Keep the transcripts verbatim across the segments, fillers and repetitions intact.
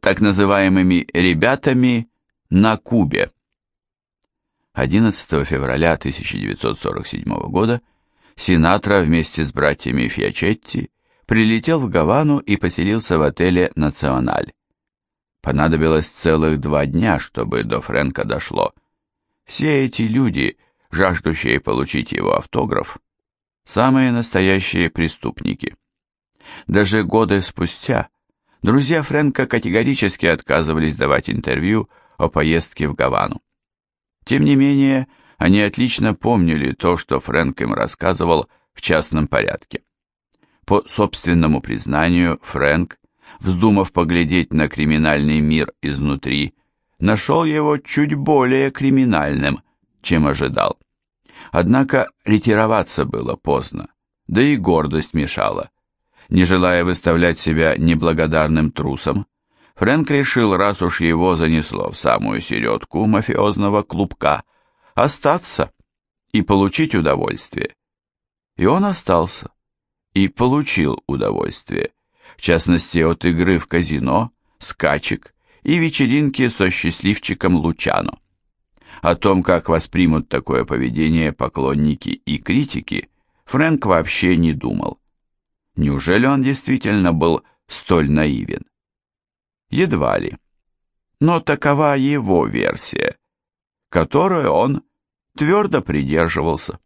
так называемыми «ребятами» на Кубе. одиннадцатого февраля тысяча девятьсот сорок седьмого года Синатра вместе с братьями Фьячетти прилетел в Гавану и поселился в отеле «Националь». Понадобилось целых два дня, чтобы до Фрэнка дошло. Все эти люди, жаждущие получить его автограф, самые настоящие преступники. Даже годы спустя друзья Фрэнка категорически отказывались давать интервью о поездке в Гавану. Тем не менее, они отлично помнили то, что Фрэнк им рассказывал в частном порядке. По собственному признанию, Фрэнк, вздумав поглядеть на криминальный мир изнутри, нашел его чуть более криминальным, чем ожидал. Однако ретироваться было поздно, да и гордость мешала. Не желая выставлять себя неблагодарным трусом, Фрэнк решил, раз уж его занесло в самую середку мафиозного клубка, остаться и получить удовольствие. И он остался, и получил удовольствие, в частности от игры в казино, скачек и вечеринки со счастливчиком Лучано. О том, как воспримут такое поведение поклонники и критики, Фрэнк вообще не думал. Неужели он действительно был столь наивен? Едва ли. Но такова его версия, которой он твердо придерживался.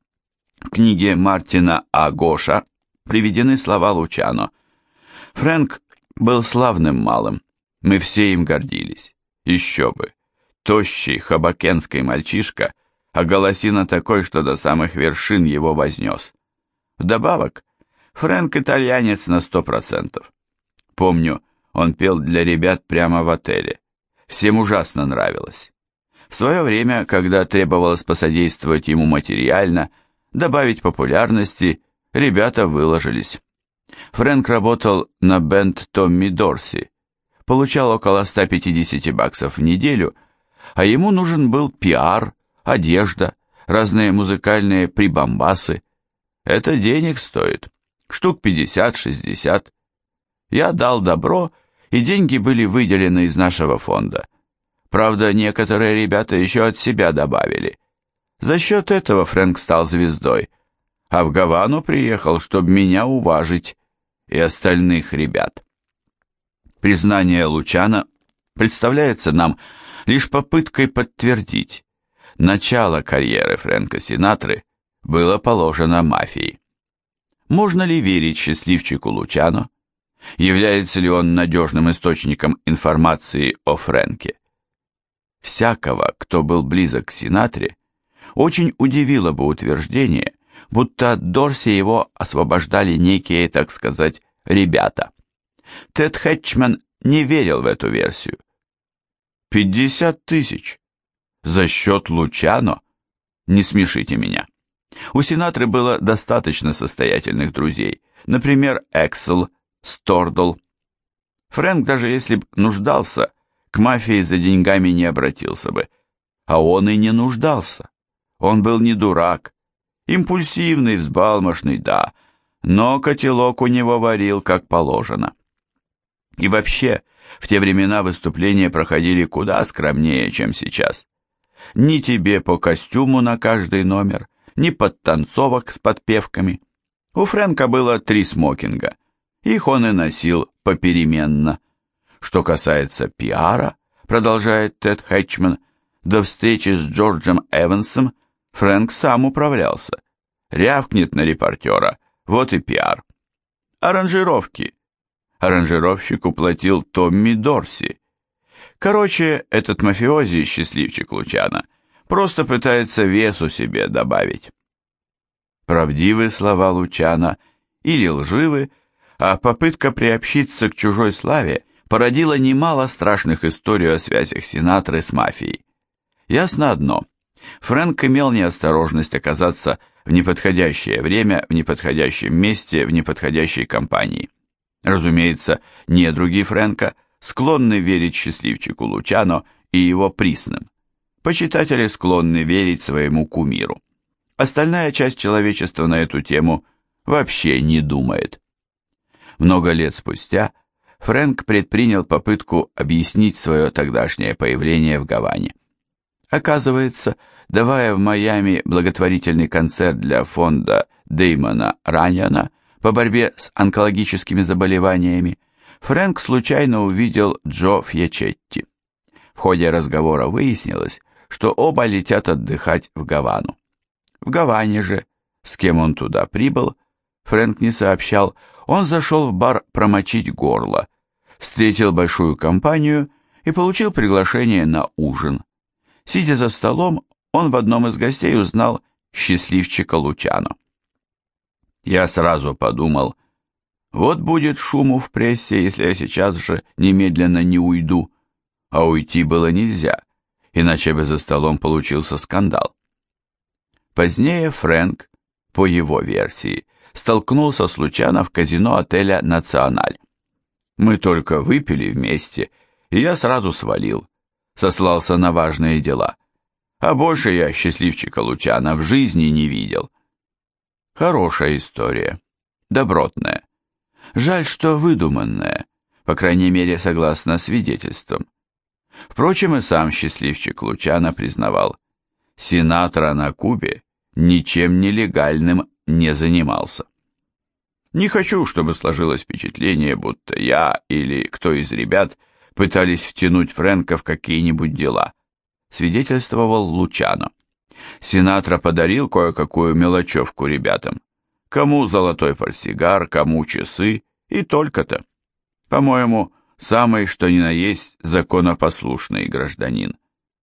В книге Мартина А. Гоша приведены слова Лучано. «Фрэнк был славным малым, мы все им гордились. Еще бы, тощий хабакенский мальчишка, а голосина такой, что до самых вершин его вознес. Вдобавок, Фрэнк итальянец на сто процентов. Помню, он пел для ребят прямо в отеле. Всем ужасно нравилось. В свое время, когда требовалось посодействовать ему материально, добавить популярности, ребята выложились. Фрэнк работал на бэнд Томми Дорси, получал около ста пятидесяти баксов в неделю, а ему нужен был пиар, одежда, разные музыкальные прибамбасы. Это денег стоит, штук пятьдесят-шестьдесят. Я дал добро, и деньги были выделены из нашего фонда. Правда, некоторые ребята еще от себя добавили. За счет этого Фрэнк стал звездой, а в Гавану приехал, чтобы меня уважить и остальных ребят. Признание Лучано представляется нам лишь попыткой подтвердить, начало карьеры Фрэнка Синатры было положено мафии. Можно ли верить счастливчику Лучано? Является ли он надежным источником информации о Фрэнке? Всякого, кто был близок к Синатре, очень удивило бы утверждение, будто от Дорси его освобождали некие, так сказать, ребята. Тед Хэтчман не верил в эту версию. Пятьдесят тысяч? За счет Лучано? Не смешите меня. У Синатры было достаточно состоятельных друзей, например, Эксел, Стордл. Фрэнк, даже если б нуждался, к мафии за деньгами не обратился бы. А он и не нуждался. Он был не дурак. Импульсивный, взбалмошный, да, но котелок у него варил как положено. И вообще, в те времена выступления проходили куда скромнее, чем сейчас. Ни тебе по костюму на каждый номер, ни подтанцовок с подпевками. У Фрэнка было три смокинга. Их он и носил попеременно. Что касается пиара, продолжает Тед Хэтчман, до встречи с Джорджем Эвансом Фрэнк сам управлялся. Рявкнет на репортера, вот и пиар. Аранжировки. Аранжировщику платил Томми Дорси. Короче, этот мафиози, счастливчик Лучано, просто пытается весу себе добавить. Правдивы слова Лучано или лживы, а попытка приобщиться к чужой славе породила немало страшных историй о связях Синатры с мафией. Ясно одно. Фрэнк имел неосторожность оказаться в неподходящее время, в неподходящем месте, в неподходящей компании. Разумеется, недруги Фрэнка склонны верить счастливчику Лучано и его приснам. Почитатели склонны верить своему кумиру. Остальная часть человечества на эту тему вообще не думает. Много лет спустя Фрэнк предпринял попытку объяснить свое тогдашнее появление в Гаване. Оказывается, давая в Майами благотворительный концерт для фонда Дэймона Раньяна по борьбе с онкологическими заболеваниями, Фрэнк случайно увидел Джо Фьячетти. В ходе разговора выяснилось, что оба летят отдыхать в Гавану. В Гаване же, с кем он туда прибыл, Фрэнк не сообщал, он зашел в бар промочить горло, встретил большую компанию и получил приглашение на ужин. Сидя за столом, он в одном из гостей узнал счастливчика Лучано. Я сразу подумал, вот будет шуму в прессе, если я сейчас же немедленно не уйду, а уйти было нельзя, иначе бы за столом получился скандал. Позднее Фрэнк, по его версии, столкнулся с Лучано в казино отеля «Националь». Мы только выпили вместе, и я сразу свалил, сослался на важные дела. А больше я счастливчика Лучано в жизни не видел. Хорошая история, добротная. Жаль, что выдуманная, по крайней мере, согласно свидетельствам. Впрочем, и сам счастливчик Лучано признавал, Синатра на Кубе ничем нелегальным не занимался. Не хочу, чтобы сложилось впечатление, будто я или кто из ребят пытались втянуть Фрэнка в какие-нибудь дела, свидетельствовал Лучано. Синатра подарил кое-какую мелочевку ребятам. Кому золотой портсигар, кому часы, и только-то. По-моему, самый что ни на есть законопослушный гражданин.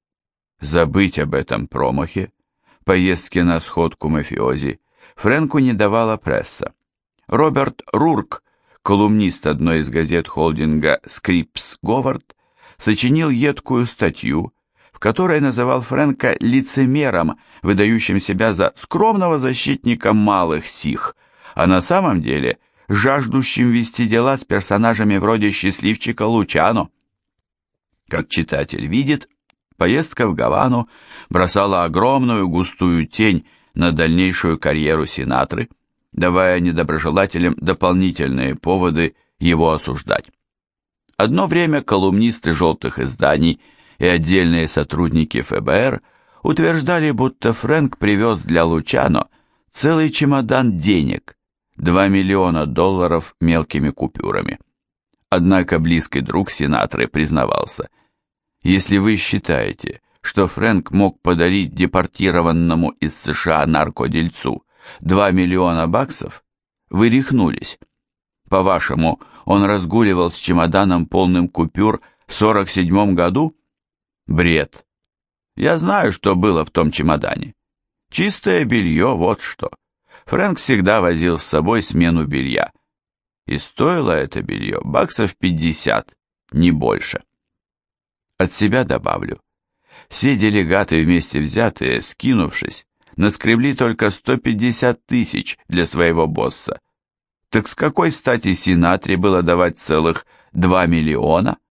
Забыть об этом промахе, поездке на сходку мафиози, Фрэнку не давала пресса. Роберт Рурк, колумнист одной из газет холдинга Скрипс Говард, сочинил едкую статью, в которой называл Фрэнка лицемером, выдающим себя за скромного защитника малых сих, а на самом деле жаждущим вести дела с персонажами вроде счастливчика Лучано. Как читатель видит, поездка в Гавану бросала огромную густую тень на дальнейшую карьеру Синатры, давая недоброжелателям дополнительные поводы его осуждать. Одно время колумнисты желтых изданий и отдельные сотрудники эф бэ эр утверждали, будто Фрэнк привез для Лучано целый чемодан денег, два миллиона долларов мелкими купюрами. Однако близкий друг Синатры признавался, если вы считаете, что Фрэнк мог подарить депортированному из США наркодельцу два миллиона баксов, вы рехнулись. По-вашему, он разгуливал с чемоданом полным купюр в сорок седьмом году? Бред. Я знаю, что было в том чемодане. Чистое белье, вот что. Фрэнк всегда возил с собой смену белья. И стоило это белье баксов пятьдесят, не больше. От себя добавлю. Все делегаты вместе взятые, скинувшись, наскребли только сто пятьдесят тысяч для своего босса. Так с какой стати Синатре было давать целых два миллиона?